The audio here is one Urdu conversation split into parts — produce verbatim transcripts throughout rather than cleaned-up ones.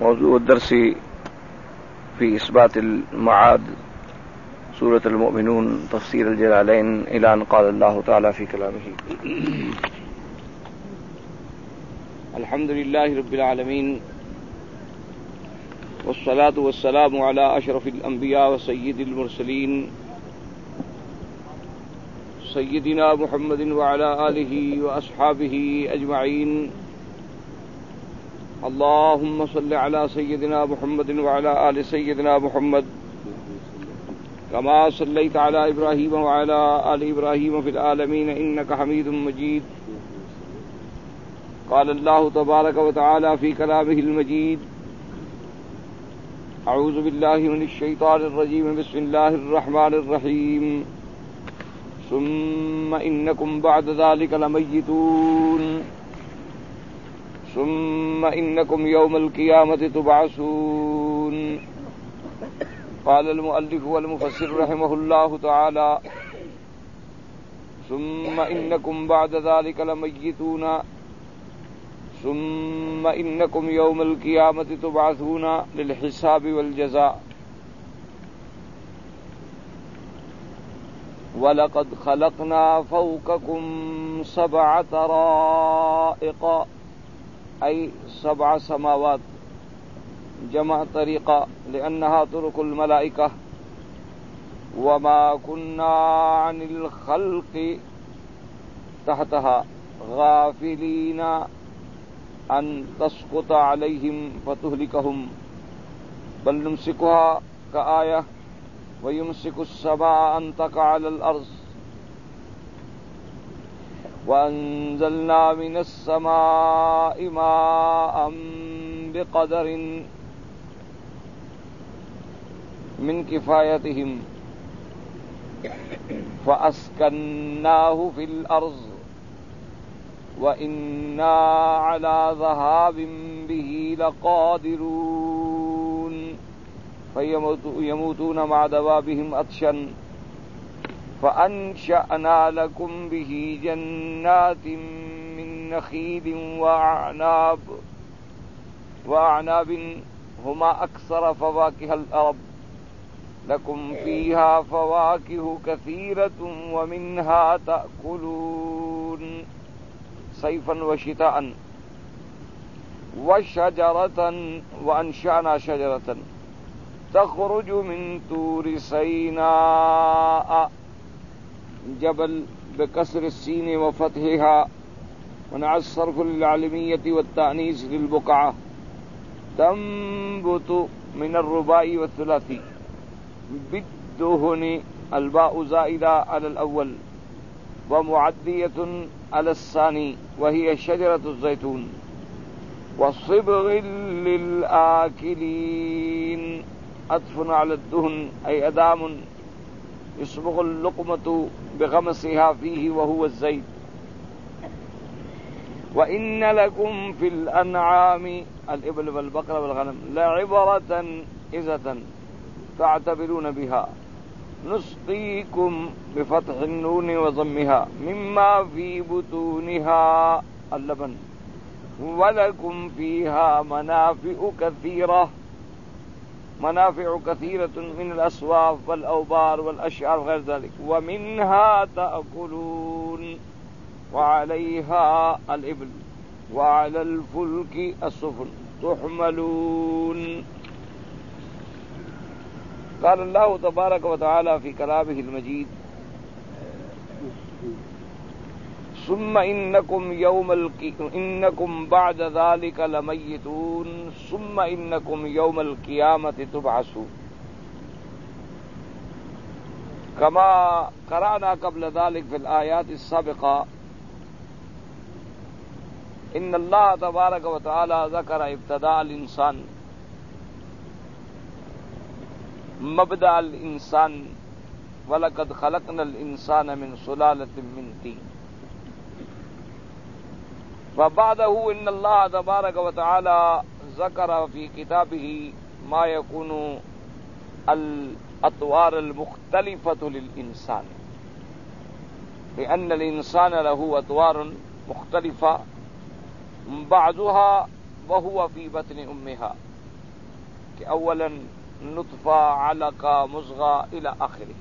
موضوع الدرس في إثبات المعاد سورة المؤمنون تفسير الجلالين إلى أن قال الله تعالى في كلامه الحمد لله رب العالمين والصلاة والسلام على أشرف الأنبياء وسيد المرسلين سيدنا محمد وعلى آله وأصحابه أجمعين اللهم صل على سيدنا محمد وعلى آل سيدنا محمد كما صليت على إبراهيم وعلى آل إبراهيم في العالمين إنك حميد مجيد قال الله تبارك وتعالى في كلامه المجيد أعوذ بالله من الشيطان الرجيم بسم الله الرحمن الرحيم ثم إنكم بعد ذلك لميتون ثم إنكم يوم القيامة تبعثون قال المؤلف والمفسر رحمه الله تعالى ثم إنكم بعد ذلك لميتون ثم إنكم يوم القيامة تبعثون للحساب والجزاء وَلَقَدْ خَلَقْنَا فَوْقَكُمْ سَبْعَ طَرَائِقَ أي سبع سماوات جمع طريقة لأنها طرق الملائكة وما كنا عن الخلق تحتها غافلين أن تسقط عليهم فتهلكهم بل نمسكها كآية ويمسك السماء أن تقع على الأرض وأنزلنا من السماء ماء بقدر من كفايتهم فأسكناه في الأرض وإنا على ذهاب به لقادرون فيموتون مع دوابهم عطشا فأنشأنا لكم به جنات من نخيل وأعناب وأعناب هما أكثر فواكه الأرض لكم فيها فواكه كثيرة ومنها تأكلون صيفا وشتاء وشجرة وأنشأنا شجرة تخرج من طور سيناء جبل بكسر السين وفتحها منع الصرف للعلمية والتأنيث للبقعة تنبت من الرباع والثلاثي بالدهن الباء زائدة على الأول ومعدية على الثاني وهي شجرة الزيتون وصبغ للآكلين عطف على الدهن أي أدام يصبغ اللقمة بغمسها فيه وهو الزيت وإن لكم في الأنعام الإبل والبقر والغنم لعبرة إذة تعتبرون بها نسقيكم بفتح النون وضمها مما في بطونها اللبن ولكم فيها منافع كثيرة منافع كثيرة من الأصواف والأوبار والأشعار غير ذلك ومنها تأكلون وعليها الإبل وعلى الفلك السفن تحملون قال الله تبارك وتعالى في كلامه المجيد ثم إنكم يوم القي... إنكم بعد ذلك لميتون ثم إنكم يوم القيامة تبعثون كما قرأنا قبل ذلك في الآيات السابقة إن الله تبارك وتعالى ذكر ابتداء الإنسان مبدأ الإنسان وَلَقَدْ خَلَقْنَا الْإِنسَانَ مِنْ سُلَالَةٍ مِنْ طِينٍ وبعده إن الله تبارك وتعالى ذكر في كتابه ما يكون الأطوار المختلفة للإنسان لأن الإنسان له أطوار مختلفة بعضها وهو في بطن أمها کہ اولا نطفہ علقہ مضغہ الى آخره،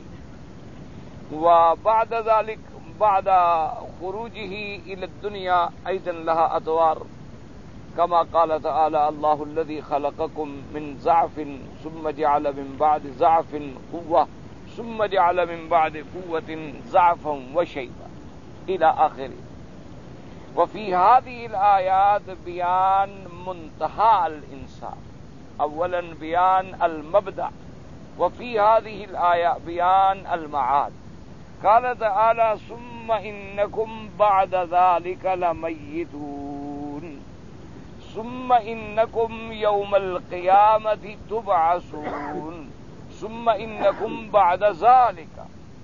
وبعد ذلك بعد خروجه إلى الدنيا أيضا لها أدوار، كما قال تعالى الله الذي خلقكم من ضعف ثم جعل من بعد ضعف قوة ثم جعل من بعد قوة ضعفا وشيبا إلى آخره. وفي هذه الآيات بيان منتهى الإنسان، أولا بيان المبدأ، وفي هذه الآية بيان المعاد. قال تعالى ثم إنكم بعد ذلك لميتون ثم إنكم يوم القيامة تبعثون ثم إنكم بعد ذلك.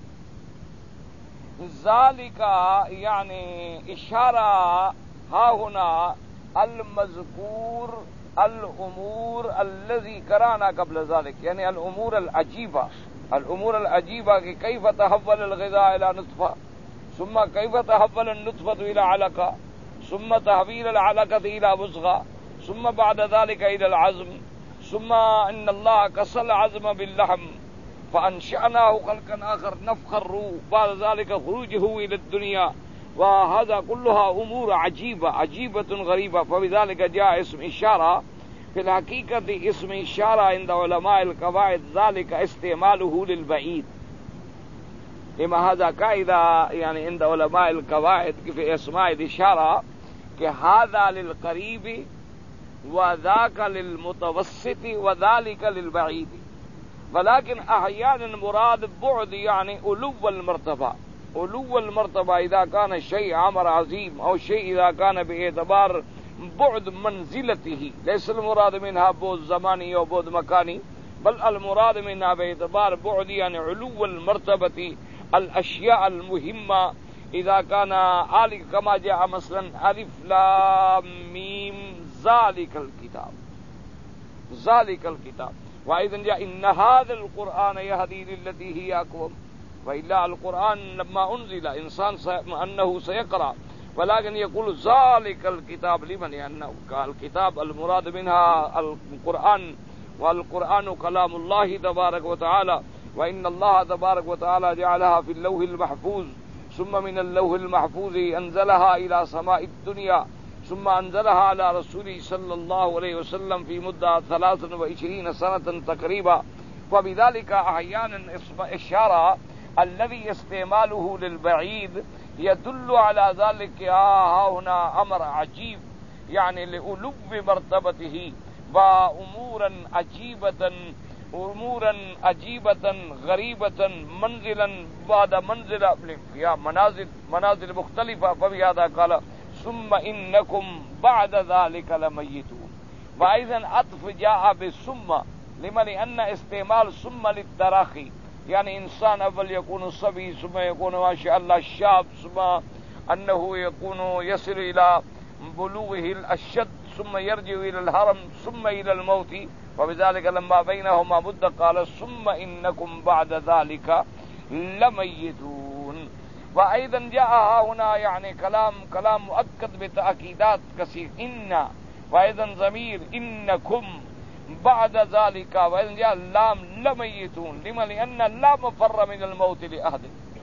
ذلك يعني إشارة ها هنا المذكور الأمور الذي قرأنا قبل ذلك، يعني الأمور العجيبة، الأمور العجيبة کہ كيف تحول الغذاء إلى نطفة ثم كيف تحول النطفة إلى علقة ثم تحويل العلقة إلى مضغة ثم بعد ذلك إلى العظم ثم إن الله كسى العظم باللحم فأنشأناه خلقا آخر نفخ الروح بعد ذلك خروجه إلى الدنيا، وهذا كلها أمور عجيبة عجيبة غريبة. فبذلك جاء اسم إشارة. في الحقيقة اسم إشارة عند علماء القواعد ذلك استعماله للبعيد، لما هذا قاعدة يعني عند علماء القواعد في اسماء الإشارة کہ هذا للقريب وذاك للمتوسط وذلك للبعيد، ولكن أحيانا مراد بعد يعني علو المرتبة، علو المرتبة إذا كان الشيء أمر عظيم أو شيء إذا كان باعتبار بعد منزلته، ليس المراد منها بعد زماني أو بعد مكاني، بل المراد منها باعتبار بعد يعني علو المرتبة الأشياء المهمة إذا كان آلك كما جاء مثلا ألف لام ميم ذلك الكتاب ذلك الكتاب، وأيضا جاء إن هذا القرآن يهدي للتي هي أقوم. وإلا القرآن لما أنزل إنسان أنه سيقرأ، ولكن يقول ذلك الكتاب لمن؟ لأنه الكتاب المراد منها القرآن، والقرآن كلام الله تبارك وتعالى، وإن الله تبارك وتعالى جعلها في اللوح المحفوظ، ثم من اللوح المحفوظ أنزلها إلى سماء الدنيا، ثم أنزلها على رسوله صلى الله عليه وسلم في مدة ثلاث وعشرين سنة تقريبا. وبذلك أحيانا إشارة الذي استعماله للبعيد يدل على ذلك ها هنا أمر عجيب، يعني لألو مرتبته وأمورا عجيبة امورا عجیبتا غریبتا منزلا بعد منزلہ یا منازل منازل مختلفہ. فبهذا قال ثم انکم بعد ذلك لمیتون. وايضا عطف جاء بثم لمن ان استعمال ثم للتراخي، يعني انسان اول يكون صبي ثم يكون ما شاء الله شاب ثم انه يكون يصل الى بلوغه الاشد ثم يرجع الى الهرم ثم الى الموت. وبذلك لما بينهما مدة قال ثم إنكم بعد ذلك لميتون. وأيضا جاء هنا يعني كلام كلام مؤكد بتأكيدات كثير، إن وأيضا ضمير إنكم بعد ذلك، وأيضا جاء اللام لميتون. لما؟ لأن لا مفر من الموت لأحد،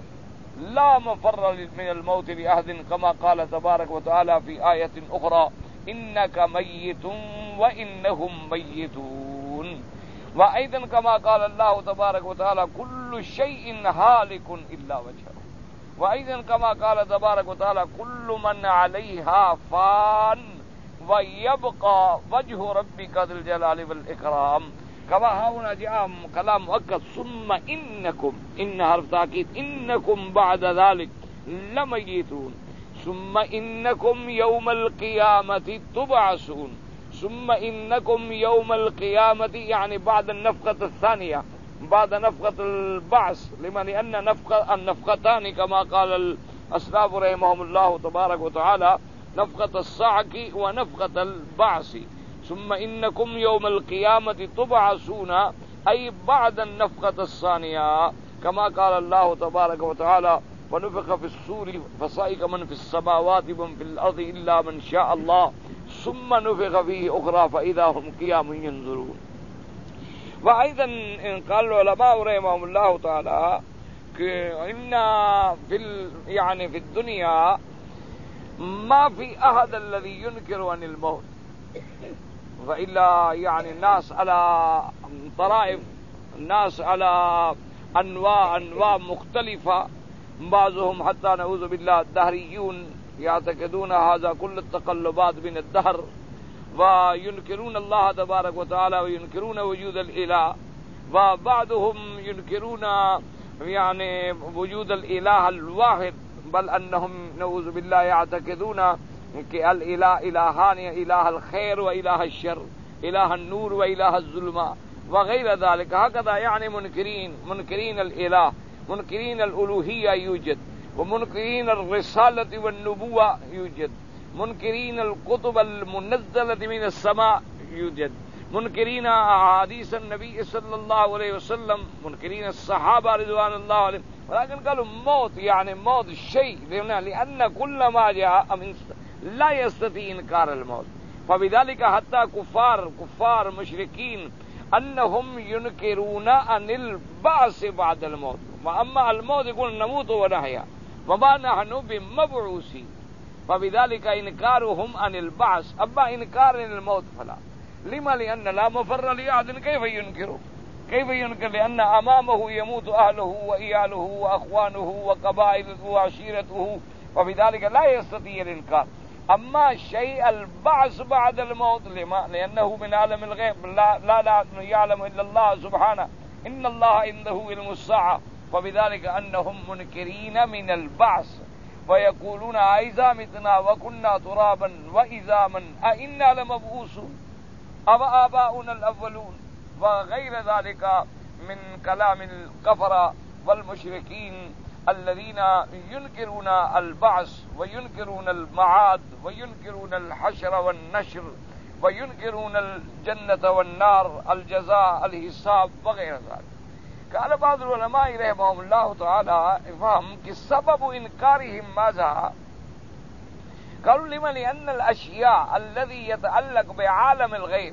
لا مفر من الموت لأحد، كما قال تبارك وتعالى في آية أخرى إنك ميت وإنهم ميتون. وأيضا كما قال الله تبارك وتعالى كل شيء هالك إلا وجهه. وأيضا كما قال تبارك وتعالى كل من عليها فان ويبقى وجه ربك ذو الجلال والإكرام. كما هنا جاء كلام مؤكد ثم إنكم، إن حرف تأكيد، إنكم بعد ذلك لميتون ثم إنكم يوم القيامة تبعثون. ثم إنكم يوم القيامة يعني بعد النفخة الثانية، بعد نفخة البعث. لما؟ لأن نفخة النفختان كما قال الأسلاف رحمهم الله تبارك وتعالى نفخة الصعق ونفخة البعث. ثم إنكم يوم القيامة تبعثون أي بعد النفخة الثانية، كما قال الله تبارك وتعالى ونفخ في الصور فصعق من في السماوات ومن في الأرض إلا من شاء الله ثم نفخ فيه أخرى فإذا هم قيام ينظرون. وأيضا قال العلماء رحمهم الله تعالى إن في يعني في الدنيا ما في أحد الذي ينكر عن الموت، وإلا يعني الناس على طرائف، الناس على أنواع أنواع مختلفة، بعضهم حتى نعوذ بالله الدهريون يعتقدون هذا كل التقلبات من الدهر، وينكرون الله تبارك وتعالى وينكرون وجود الإله، وبعضهم ينكرون يعني وجود الإله الواحد، بل أنهم نعوذ بالله يعتقدون کہ الإله إلهان، إله الخير وإله الشر، إله النور وإله الظلمة وغير ذلك. هكذا يعني منكرين منكرين الإله، منكرين الألوهية يوجد، ومنكرين الرسالة والنبوة يوجد، منكرين الكتب المنزلة من السماء يوجد، منكرين أحاديث النبي صلى الله عليه وسلم، منكرين الصحابة رضوان الله عليهم. ولكن قالوا موت يعني موت شيء، لأن كل ما جاء من لا يستطيع إنكار الموت. فبذلك حتى كفار كفار مشركين أنهم ينكرون عن البعث بعد الموت، وأما الموت يقول نموت ونحيا وما نحن بمبعوثين، فبذلك إنكارهم عن البعث. أما إنكار عن الموت فلا. لما؟ لأن لا مفر لأحد. كيف ينكر؟ كيف ينكر؟ لأن أمامه يموت أهله وإياله وأخوانه وقبائله وعشيرته، وبذلك لا يستطيع الإنكار. أما شيء البعث بعد الموت، لما؟ لأنه من عالم الغيب، لا, لا, لا يعلم إلا الله سبحانه، إن الله عنده علم الساعة، فبذلك أنهم منكرين من البعث، ويقولون أإذا متنا وكنا ترابا وإذاما أإنا لمبعوثون أو آباؤنا الأولون، وغير ذلك من كلام الكفرة والمشركين الذين ينكرون البعث وينكرون المعاد وينكرون الحشر والنشر وينكرون الجنة والنار، الجزاء، الحساب وغير ذلك. قال بعض العلماء رحمهم الله تعالى فهم کہ سبب انکارهم ماذا؟ قالوا لما؟ لأن الأشياء الذي يتعلق بعالم الغيب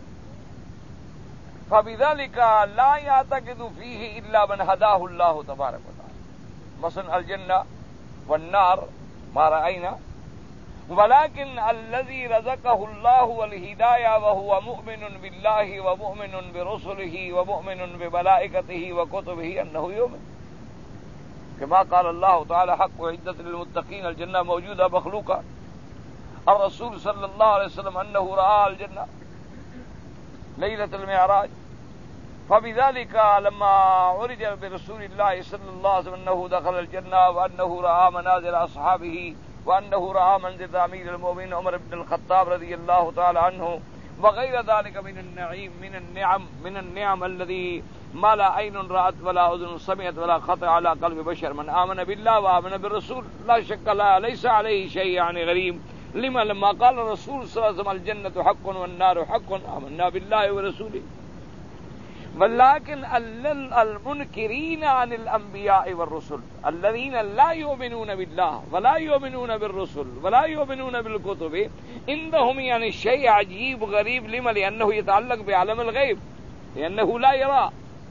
فبذلك لا يعتقد فيه إلا من هداه الله تبارك وتعالى، مثلا الجنة والنار ما رأينا، ولكن الذي رزقه الله والهداية وهو مؤمن بالله ومؤمن برسله ومؤمن بملائكته وكتبه أنه يؤمن، كما قال الله تعالى حق عدة للمتقين الجنة موجودة مخلوقة. الرسول صلى الله عليه وسلم أنه رأى الجنة ليلة المعراج، فبذلك لما عرج برسول الله صلى الله عليه وسلم أنه دخل الجنة وأنه رأى منازل أصحابه وأنه رأى منزل أمير المؤمنين عمر بن الخطاب رضي الله تعالى عنه وغير ذلك من النعيم من النعم من النعم الذي ما لا عين رأت ولا أذن سمعت ولا خطر على قلب بشر. من آمن بالله وآمن بالرسول لا شك لا ليس عليه شيء يعني غريب. لما؟ لما قال الرسول صلى الله عليه وسلم الجنة حق والنار حق آمنا بالله ورسوله. ولكن المنكرين عن الأنبياء والرسل الذين لا يؤمنون بالله ولا يؤمنون بالرسل ولا يؤمنون بالكتب عندهم يعني شيء عجيب غريب. لما؟ لأنه يتعلق بعالم الغيب، لأنه لا يرى.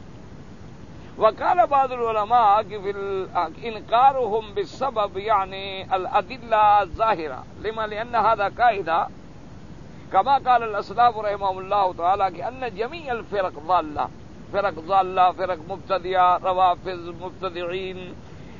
وقال بعض العلماء في إنكارهم بالسبب يعني الأدلة الظاهرة. لما؟ لأن هذا قاعدة كما قال الأسلاف رحمهم الله تعالى كأن جميع الفرق ضالة، فرق ضالة، فرق مبتدئة، روافض، مبتدعين،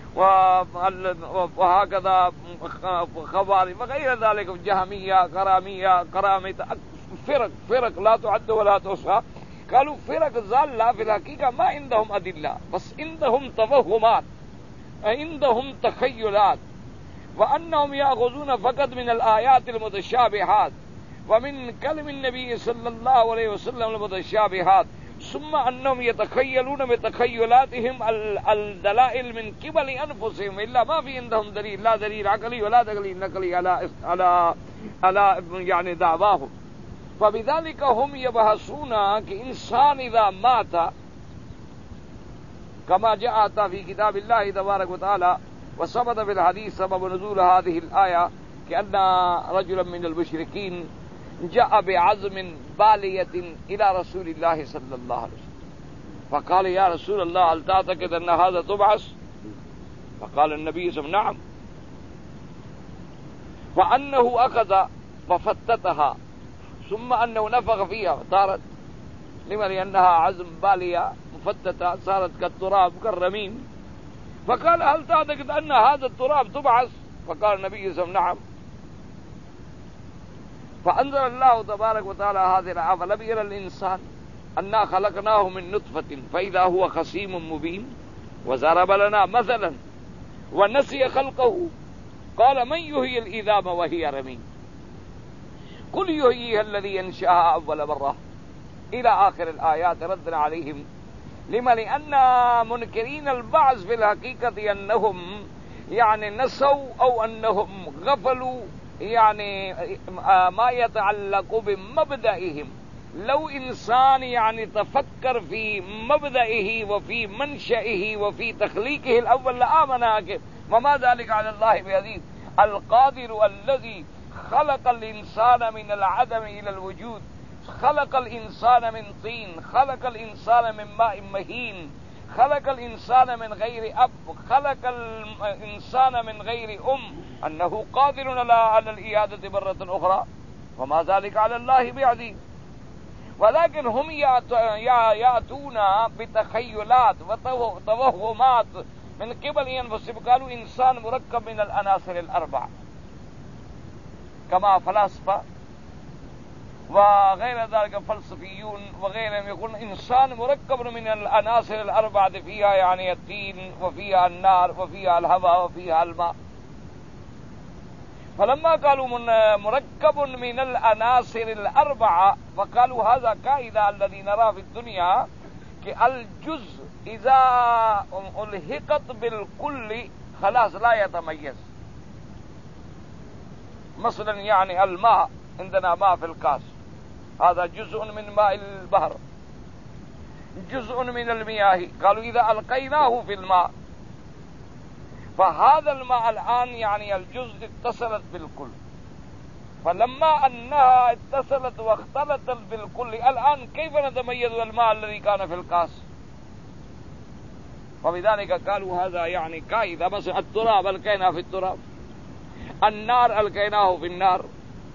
وهكذا خوارج وغير ذلك، جهمية، كرامية، كرامة، فرق فرق لا تعد ولا تحصى. قالوا فرق ضالة في الحقيقة ما عندهم أدلة، بس عندهم توهمات، عندهم تخيلات، وأنهم يأخذون فقط من الآيات المتشابهات ومن كلم النبي صلى الله عليه وسلم المتشابهات، ثم أنهم يتخيلون بتخيلاتهم الدلائل من قبل أنفسهم، إلا ما في عندهم دليل، لا دليل عقلي ولا دليل نقلي على على على يعني دعواهم. فبذلك هم يبحثون كإنسان إذا مات كما جاء في كتاب الله تبارك وتعالى وثبت في الحديث سبب نزول هذه الآية كأن رجلا من المشركين جاء بعزم بالية إلى رسول الله صلى الله عليه وسلم، فقال يا رسول الله هل تعتقد أن هذا تبعث؟ فقال النبي صلى الله عليه وسلم نعم. فأنه أخذ ففتتها ثم أنه نفخ فيها طارت. لما؟ لأنها عزم بالية مفتتة صارت كالتراب كالرميم. فقال هل تعتقد أن هذا التراب تبعث؟ فقال النبي صلى الله عليه وسلم نعم. فأنزل الله تبارك وتعالى هذه الآية فلم ير الإنسان أنا خلقناه من نطفة فإذا هو خصيم مبين وضرب لنا مثلا ونسي خلقه قال من يحيي العظام وهي رميم قل يحييها الذي أنشأها أول مرة إلى آخر الآيات ردنا عليهم. لما؟ لأن منكرين البعث في الحقيقة أنهم يعني نسوا أو أنهم غفلوا يعني ما يتعلق بمبدئهم. لو إنسان يعني تفكر في مبدئه وفي منشئه وفي تخليقه الأول لآمن. وما ذلك على الله بعزيز. القادر الذي خلق الإنسان من العدم إلى الوجود، خلق الإنسان من طين، خلق الإنسان من ماء مهين، خلق الإنسان من غير أب، خلق الإنسان من غير أم، أنه قادر على الإعادة مرة أخرى. وما ذلك على الله بعزيز. ولكن هم يأتون بتخيلات وتوهمات من قبل أنفسهم. قالوا إنسان مركب من العناصر الأربع كما فلاسفة وغير ذلك فلسفيون وغيرهم يقولون إنسان مركب من العناصر الأربعة فيها يعني الطين وفيها النار وفيها الهواء وفيها الماء. فلما قالوا من مركب من العناصر الأربعة فقالوا هذا قاعدة الذي نرى في الدنيا الجزء إذا ألحقت بالكل خلاص لا يتميز. مثلا يعني الماء عندنا ماء في الكاس هذا جزء من ماء البحر جزء من المياه. قالوا إذا ألقيناه في الماء فهذا الماء الآن يعني الجزء اتصلت بالكل. فلما أنها اتصلت واختلطت بالكل الآن كيف نتميز الماء الذي كان في الكاس؟ وبذلك قالوا هذا يعني قاعدة. مثلا التراب ألقيناه في التراب، النار ألقيناه في النار.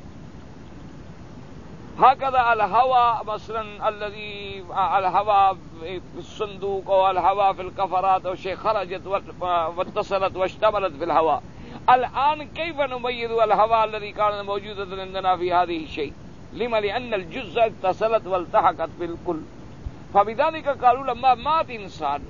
هكذا الهواء مثلا الذي الهواء في الصندوق أو الهواء في الكفرات أو شيء خرجت واتصلت واشتملت في الهواء. الآن كيف نميز الهواء الذي كان موجودا عندنا في هذه الشيء؟ لما؟ لأن الجزء اتصلت والتحقت بالكل. فبذلك قالوا لما مات إنسان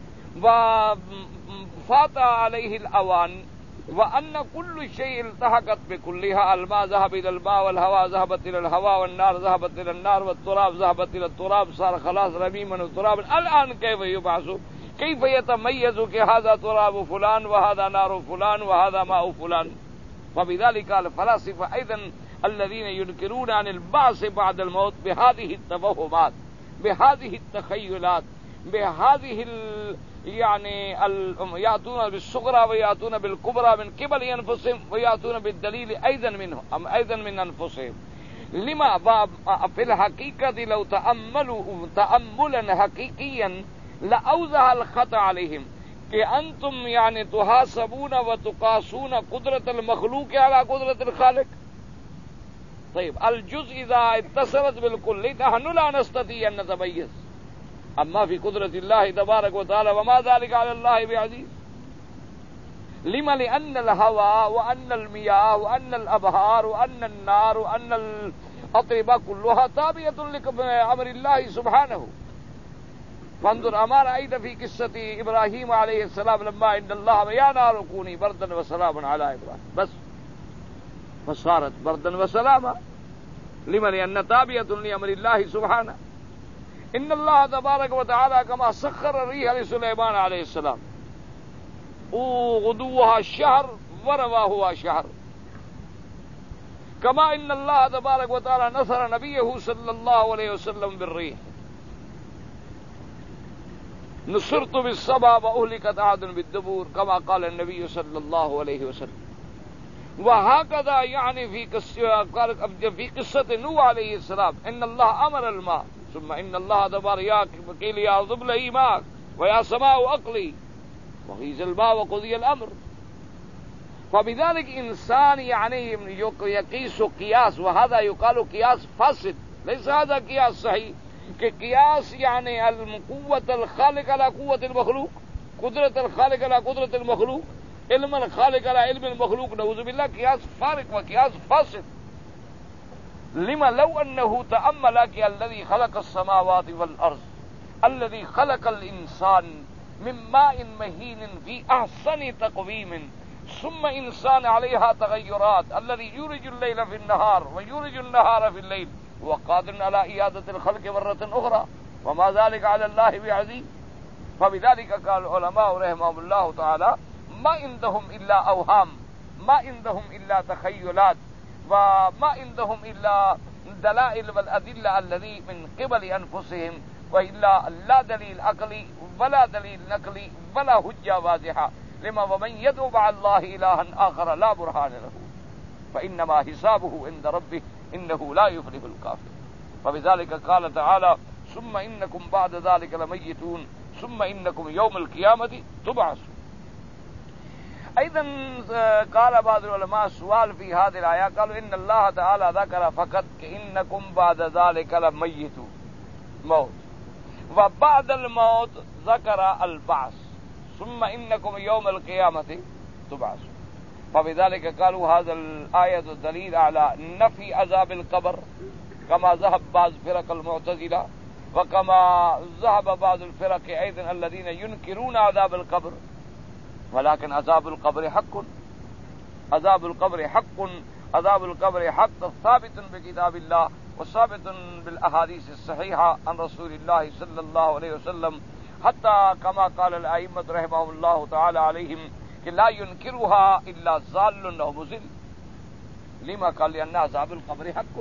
وفات عليه الأوان وأن كل شيء التحقت بكلها، الماء ذهب إلى الماء والهواء ذهبت إلى الهواء والنار ذهبت إلى النار والتراب ذهبت إلى التراب، صار خلاص رميما وترابا. الآن كيف يبعث؟ كيف يتميز هذا تراب فلان وهذا نار فلان وهذا ماء فلان؟ وبذلك الفلاسفة أيضا الذين ينكرون عن البعث بعد الموت بهذه التوهمات، بهذه التخيلات، بهذه ال يعني ال... يأتون بالصغرى ويأتون بالكبرى من قبل أنفسهم ويأتون بالدليل أيضا منهم أم أيضا من أنفسهم. لما؟ في الحقيقة لو تأملوا تأملا حقيقيا لأوضح الخطأ عليهم کہ انتم يعني تحاسبون وتقاسون قدرة المخلوق على قدرة الخالق. طيب الجزء إذا اتصلت بالكل نحن لا نستطيع أن نتميز، أما في قدرة الله تبارك وتعالى وما ذلك على الله بعزيز. لما؟ لأن الهواء وأن المياه وأن الأبهار وأن النار وأن الأطربة كلها تابعة لأمر الله سبحانه. فانظر أما رأيت في قصة إبراهيم عليه السلام لما إن الله يا نار كوني بردا وسلاما على إبراهيم، بس فصارت بردا وسلاما. لما؟ لأن تابعة لأمر الله سبحانه. إن الله تبارك وتعالى كما سخر الريح لسليمان عليه السلام غدوها شهر ورواها شهر، كما إن الله تبارك وتعالى نصر نبيه صلى الله عليه وسلم بالريح. نصرت بالسبع وأهلكت عاد بالدبور كما قال النبي صلى الله عليه وسلم. وهكذا يعني في قصة في قصة نوح عليه السلام إن الله أمر الماء ثم ان الله تبارك يا وكيل يا ارض ابلعي ماءك ويا سماء اقلي وغيظ الماء وقضي الامر. فبذلك انسان يعني يقيس قياس وهذا يقال قياس فاسد ليس هذا قياس صحيح کہ قیاس یعنی قوت الخالق على قوت المخلوق، قدرت الخالق على قدرت المخلوق، علم الخالق على علم المخلوق، نعوذ باللہ قیاس فارق و قیاس فاسد. لما لو انه تأمل کہ الذي خلق السماوات والارض الذي خلق الانسان من ماء مهين في احسن تقويم ثم انسان عليها تغيرات الذي يولج الليل في النهار ويولج النهار في الليل وقادر على إعادة الخلق مرة أخرى وما ذلك على الله بعزيز. فبذلك قال العلماء رحمهم الله تعالى ما عندهم إلا أوهام، ما عندهم إلا تخيلات، وما عندهم إلا دلائل والأدلة الذي من قبل أنفسهم، وإلا لا دليل عقلي ولا دليل نقلي ولا حجة واضحة. لما ومن يدعو مع الله إلها آخر لا برهان له فإنما حسابه عند ربه إنه لا يفلح الكافر. فبذلك قال تعالى ثم إنكم بعد ذلك لميتون ثم إنكم يوم القيامة تبعثون. أيضا قال بعض العلماء سؤال في هذه الآية قالوا إن الله تعالى ذكر فقط إنكم بعد ذلك لميتون موت، وبعد الموت ذكر البعث ثم إنكم يوم القيامة تبعثون. فبذلك قالوا هذا الآية دليل على نفي عذاب القبر كما ذهب بعض فرق المعتزلة وكما ذهب بعض الفرق أيضا الذين ينكرون عذاب القبر. ولكن عذاب القبر حق، عذاب القبر حق، عذاب القبر حق ثابت بكتاب الله وثابت بالأحاديث الصحيحة عن رسول الله صلى الله عليه وسلم، حتى كما قال الأئمة رحمهم الله تعالى عليهم کہ لا ينكرها الا ضال او مضل. لما قال لأن عذاب القبر حق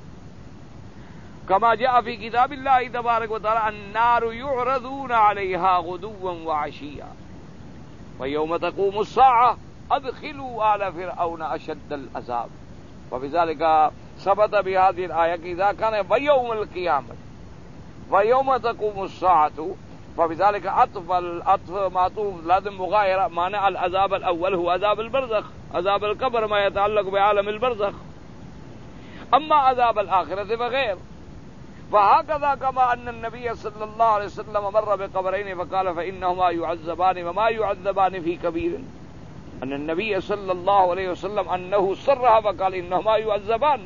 كما جاء في كتاب الله تبارك وتعالى النار يعرضون عليها غدوا وعشيا ويوم تقوم الساعة أدخلوا آل فرعون أشد العذاب. وبذلك ثبت بهذه الآية إذا كان ويوم القيامة ويوم تقوم الساعة. فبذلك عطف العطف معطوف لازم مغايرة معنى العذاب الأول هو عذاب البرزخ، عذاب القبر ما يتعلق بعالم البرزخ، أما عذاب الآخرة فغير. وهكذا كما أن النبي صلى الله عليه وسلم مر بقبرين فقال فإنهما يعذبان وما يعذبان في كبير، أن النبي صلى الله عليه وسلم أنه صرح فقال إنهما يعذبان.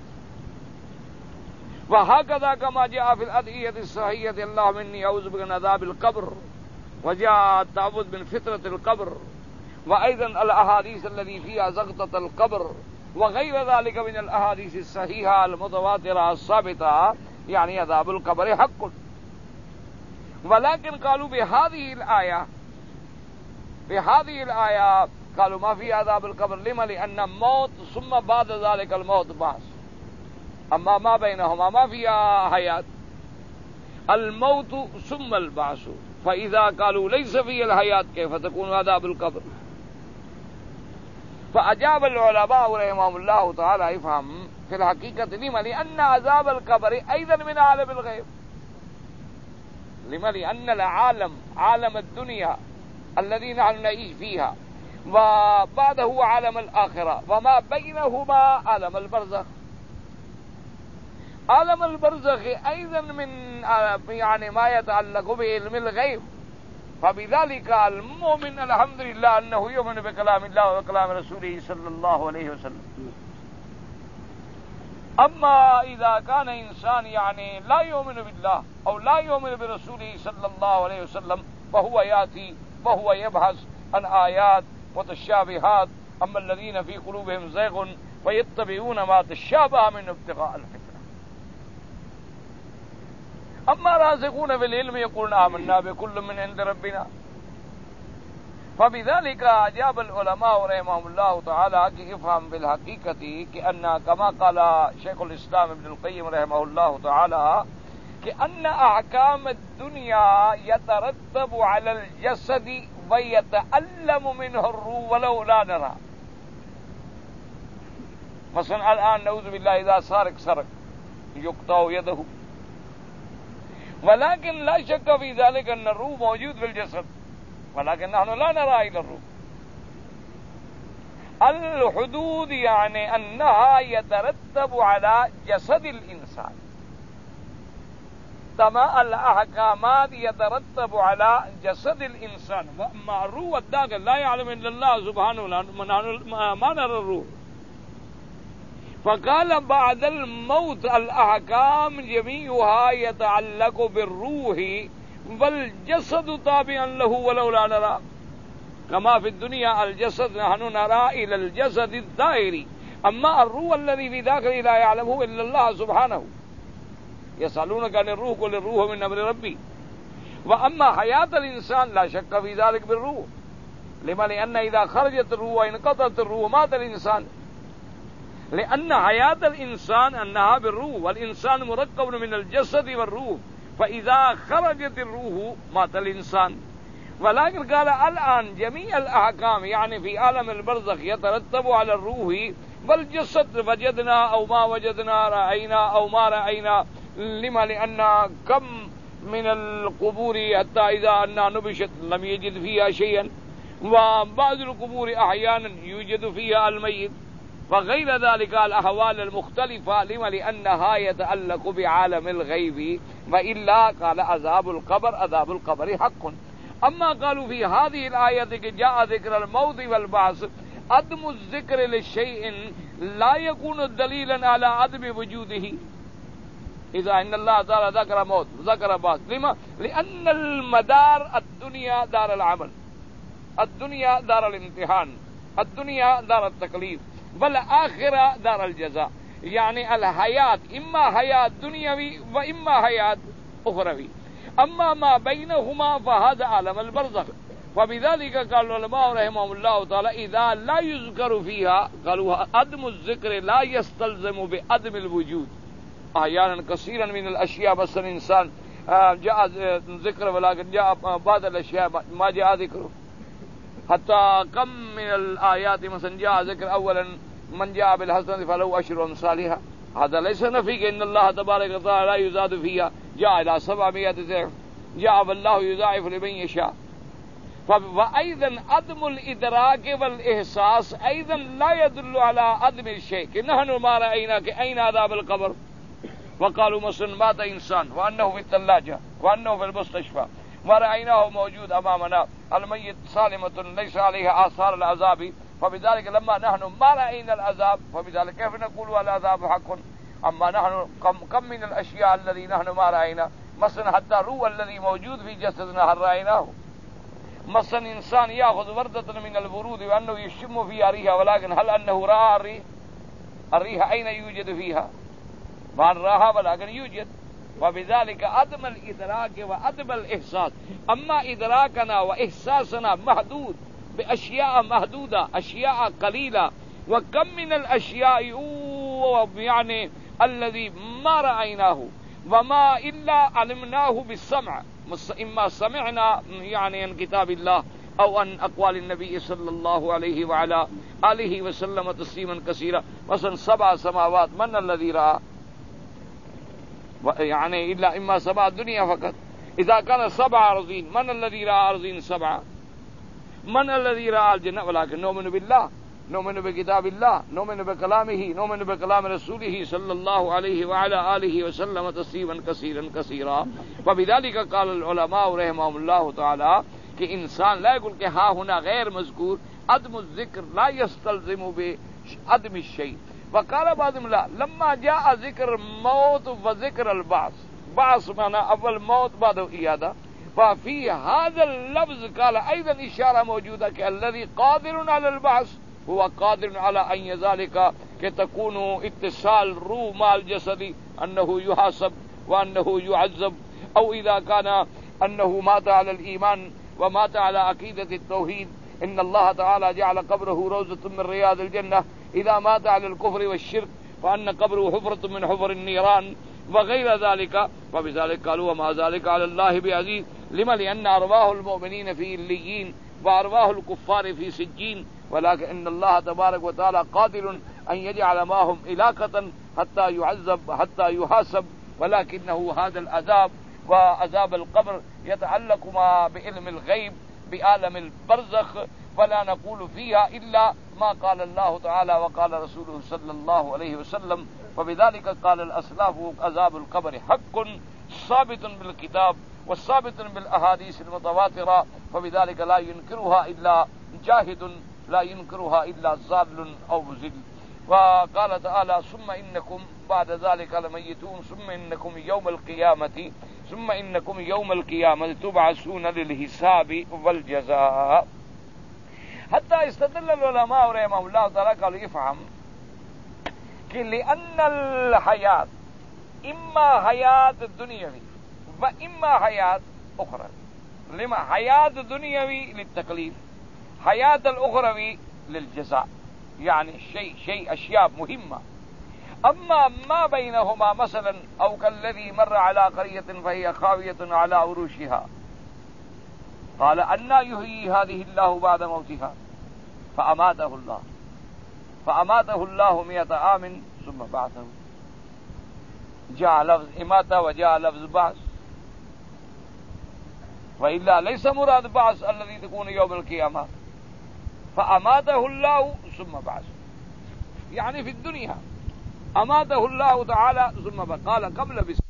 وهكذا كما جاء في الأدعية الصحيحة اللهم إني أعوذ بك من عذاب القبر، وجاء التعوذ من فتنة القبر، وأيضا الأحاديث التي فيها زغطة القبر وغير ذلك من الأحاديث الصحيحة المتواترة الثابتة، يعني عذاب القبر حق. ولكن قالوا بهذه الآية بهذه الآية قالوا ما في عذاب القبر. لما؟ لأن موت ثم بعد ذلك الموت بعث، أما ما بينهما ما فيها حياة، الموت ثم البعث. فإذا قالوا ليس فيه الحياة كيف تكون عذاب القبر؟ فأجاب العلماء رحمهم الله تعالى يفهم في الحقيقة لما؟ لأن عذاب القبر أيضا من عالم الغيب. لما؟ لأن العالم عالم الدنيا الذي نحن نعيش فيها وبعده عالم الآخرة وما بينهما عالم البرزخ. عالم البرزخ أيضا من يعني ما يتعلق بعلم الغيب. فبذلك المؤمن الحمد لله أنه يؤمن بكلام الله وكلام رسوله صلى الله عليه وسلم. أما إذا كان إنسان يعني لا يؤمن بالله أو لا يؤمن برسوله صلى الله عليه وسلم فهو يأتي وهو يبحث عن آيات متشابهات. أما الذين في قلوبهم زيغ ويتبعون ما تشابه من ابتغاء الفتنة. أما راسخون في العلم يقولون آمنا بكل من عند ربنا. فبذلك أجاب العلماء رحمهم الله تعالى كي افهم بالحقيقة كأن كما قال شيخ الإسلام ابن القيم رحمه الله تعالى كأن أحكام الدنيا يترتب على الجسد ويتألم منه الروح ولو لا نرى. مثلا الآن نعوذ بالله إذا سارق سرق يقطع يده ولكن لا شك في ذلك أن الروح موجود في الجسد ولكن نحن لا نرى إلى الروح. الحدود يعني أنها يترتب على جسد الإنسان، تمام الأحكامات يترتب على جسد الإنسان. وأما الروح الداخل لا يعلم إلا الله سبحانه، ما نرى الروح. فقال بعد الموت الأحكام جميعها يتعلق بالروح والجسد تابعا له ولو لا نرى، كما في الدنيا الجسد نحن نرى إلى الجسد الظاهري، أما الروح الذي في داخله لا يعلمه إلا الله سبحانه. يسألونك عن الروح قل الروح من أمر ربي. وأما حياة الإنسان لا شك في ذلك بالروح، لما لأن إذا خرجت الروح وانقطعت الروح مات الإنسان، لأن حياة الإنسان أنها بالروح، والإنسان مركب من الجسد والروح، فإذا خرجت الروح مات الإنسان. ولكن قال الآن جميع الأحكام يعني في عالم البرزخ يترتب على الروح والجسد، وجدنا أو ما وجدنا، رأينا أو ما رأينا. لما لأن كم من القبور حتى إذا أنها نبشت لم يجد فيها شيئا، وبعض القبور أحيانا يوجد فيها الميت، فغير ذلك الأحوال المختلفة. لما لأنها يتعلق بعالم الغيب، وإلا قال عذاب القبر عذاب القبر حق. أما قالوا في هذه الآية جاء ذكر الموت والبعث، عدم الذكر للشيء لا يكون دليلا على عدم وجوده. إذا إن الله تعالى ذكر موت ذكر بعث، لما؟ لأن المدار الدنيا دار العمل، الدنيا دار الامتحان، الدنيا دار التكليف، والآخرة دار الجزاء. يعني الحياة إما حياة دنيوي وإما حياة أخروي، أما ما بينهما فهذا عالم البرزخ. وبذلك قال العلماء رحمهم الله تعالى إذا لا يذكر فيها، قالوا عدم الذكر لا يستلزم بعدم الوجود. أحيانا كثيرا من الأشياء بس الإنسان جاء ذكر ولكن جاء بعض الأشياء ما جاء ذكره. حتى كم من الآيات مثلا جاء ذكر أولا من جاء بالحسنة فله أشر أمثالها، هذا ليس نفي إن الله تبارك وتعالى لا يزاد فيها، جاء إلى سبعمائة ضعف، جاء والله يضاعف لمن يشاء. وأيضا عدم الإدراك والإحساس أيضا لا يدل على عدم الشيء. نحن ما رأيناك أين عذاب القبر، وقالوا مثلا مات إنسان وأنه في الثلاجة وأنه في المستشفى ورأيناه موجود أمامنا، الميت سالمة ليس عليها آثار العذاب، فبذلك لما نحن ما رأينا العذاب فبذلك كيف نقول العذاب حق؟ أما نحن كم, كم من الأشياء الذي نحن ما رأينا، مثلا حتى الروح الذي موجود في جسدنا هل رأيناه؟ مثلا إنسان يأخذ وردة من البرود وأنه يشم فيها ريحها، ولكن هل أنه رأى الريح؟ الريح أين يوجد فيها؟ ما نراها ولكن يوجد. وبذلك عدم الإدراك وعدم الإحساس. أما إدراكنا وإحساسنا محدود بأشياء محدودة، أشياء قليلة، وكم من الأشياء يعني الذي ما رأيناه وما إلا علمناه بالسمع، إما سمعنا يعني عن كتاب الله أو عن أقوال النبي صلى الله عليه وعلى آله وسلم تسليما كثيرا. مثلا سبع سماوات من الذي رأى؟ يعني إلا إما سبع الدنيا فقط. إذا كان سبع أرضين من الذي رأى أرضين سبعة؟ من الذي رأى الجنة؟ ولكن نؤمن بالله، نؤمن بكتاب الله، نؤمن بكلامه، نؤمن بكلام رسوله صلى الله عليه وعلى آله وسلم تسليما كثيرا كثيرا. وبذلك قال العلماء رحمهم الله تعالى کہ انسان لا يقول کہ ہاں هنا غير مذكور، عدم الذكر لا يستلزم بعدم الشيء. وقال بعضهم لا، لما جاء ذكر موت وذكر البعث، بعث معنى اول موت بعد إيادة، ففي هذا اللفظ قال أيضا إشارة موجودة كالذي قادر على البعث هو قادر على أن ذلك كتكون اتصال روح مع الجسد، أنه يحاسب وأنه يعذب، أو إذا كان أنه مات على الإيمان ومات على عقيدة التوحيد إن الله تعالى جعل قبره روضة من رياض الجنة، إذا مات على الكفر والشرك فأن قبره حفرة من حفر النيران وغير ذلك. وبذلك قالوا وما ذلك على الله بعزيز. لما؟ لأن أرواح المؤمنين في إليين وأرواح الكفار في سجين، ولكن إن الله تبارك وتعالى قادر أن يجعل معهم إلاقة حتى يعذب حتى يحاسب، ولكنه هذا العذاب وعذاب القبر يتعلق ما بعلم الغيب بعالم البرزخ، فلا نقول فيها إلا ما قال الله تعالى وقال رسوله صلى الله عليه وسلم. وبذلك قال الأسلاف عذاب القبر حق ثابت بالكتاب وثابت بالأحاديث المتواترة، فبذلك لا ينكرها إلا جاهد، لا ينكرها إلا ضال أو مضل. وقال تعالى ثم إنكم بعد ذلك لميتون ثم إنكم يوم القيامة ثم إنكم يوم القيامة تبعثون للحساب والجزاء. حتى استدل العلماء رحمه الله تعالى قالوا يفهم کہ لأن الحیات اما حیات دنیاوی و اما حیات اخروی. لما حیات دنیاوی للتکلیف، حیات الاخروی للجزاء، يعني شيء شيء أشياء مهمة. أما ما بينهما مثلا أو كالذي مر على قرية فهي خاوية على عروشها قال أنى يحيي هذه الله بعد موتها فأماته الله فأماته الله مئة عام ثم بعثه. جاء لفظ إماتة وجاء لفظ بعث، وإلا ليس مراد بعث الذي تكون يوم القيامة. فأماته الله ثم بعث، يعني في الدنيا أماته الله تعالى ثم بعث. قال قبل بس